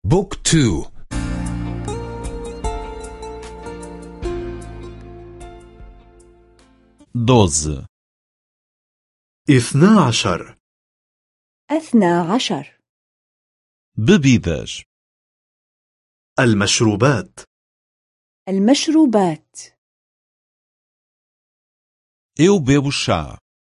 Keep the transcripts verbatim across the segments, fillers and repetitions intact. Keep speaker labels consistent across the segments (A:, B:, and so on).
A: بوك تو.
B: دوز
C: اثنا عشر.
D: أثنى عشر.
B: bebidas
C: المشروبات.
D: المشروبات.
B: eu bebo chá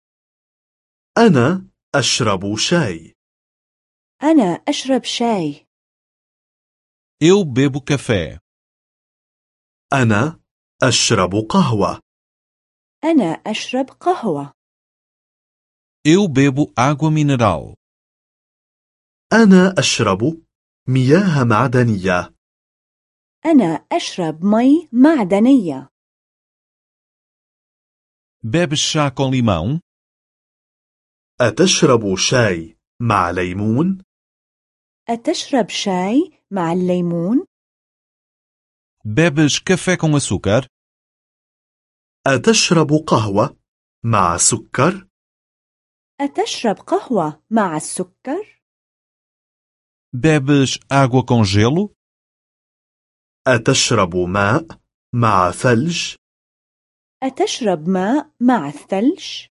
C: أنا أشرب شاي.
D: أنا أشرب شاي.
B: eu bebo café
C: أنا أشرب قهوة.
D: أنا أشرب قهوة.
B: eu bebo água mineral
C: أنا أشرب مياه معدنية.
D: أنا أشرب مي معدنية.
B: bebes chá com limão
C: أتشرب شاي مع ليمون؟
D: أتشرب شاي مع الليمون؟
B: bebes café com açúcar
C: أتشرب قهوة مع سكر؟
D: أتشرب قهوة مع السكر؟
B: bebes água com gelo
C: أتشرب ماء مع ثلج؟
D: أتشرب ماء مع الثلج؟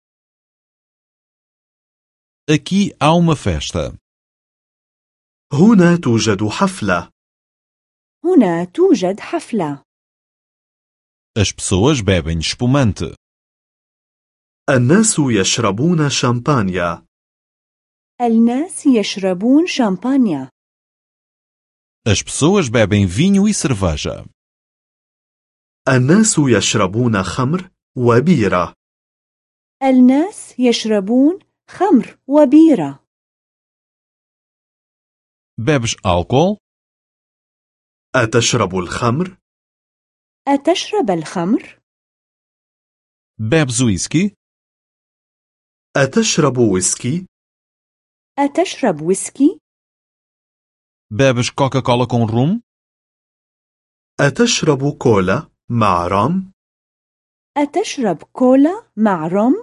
B: aqui há uma festa
C: هنا توجد حفلة.
D: هنا توجد حفلة.
B: as pessoas bebem espumante
C: الناس يشربون شامبانيا.
D: الناس يشربون شامبانيا.
B: as pessoas bebem vinho e cerveja
C: الناس يشربون خمر وبيرة.
D: الناس يشربون خمر وبيرة.
B: bebes álcool
C: أتشرب الخمر؟
D: أتشرب الخمر؟
B: bebes whisky
C: أتشرب ويسكي؟
D: أتشرب ويسكي؟
B: bebes coca-cola com rum
C: أتشرب كولا مع رم؟
D: أتشرب كولا مع روم؟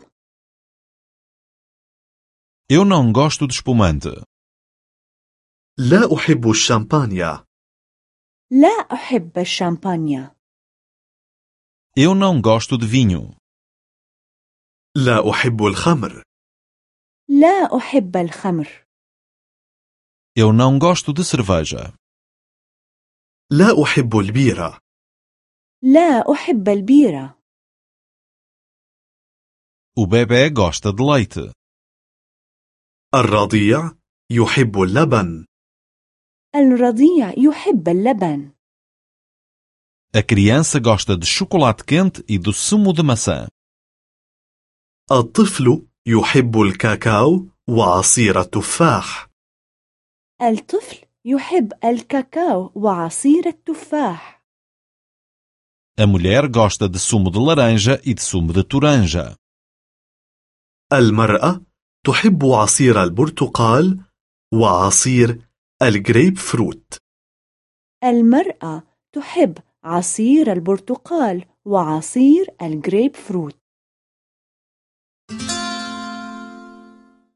B: eu não gosto de espumante
C: لا أحب الشامبانيا.
D: لا أحب الشامبانيا.
B: eu não gosto de vinho
C: لا أحب الخمر.
D: لا أحب الخمر.
B: eu não gosto de cerveja
C: لا أحب البيرة.
D: لا أحب البيرة.
B: o bebê gosta de leite
C: الرضيع يحب اللبن.
D: الرضيع يحب اللبن.
B: a criança gosta de chocolate quente e do sumo de maçã
C: الطفل يحب الكاكاو وعصير التفاح.
D: الطفل يحب الكاكاو وعصير التفاح.
B: a mulher gosta de sumo de laranja e de sumo de toranja
C: المرأة تحب عصير البرتقال وعصير الجريب فروت.
D: المرأة تحب عصير البرتقال وعصير الجريب فروت.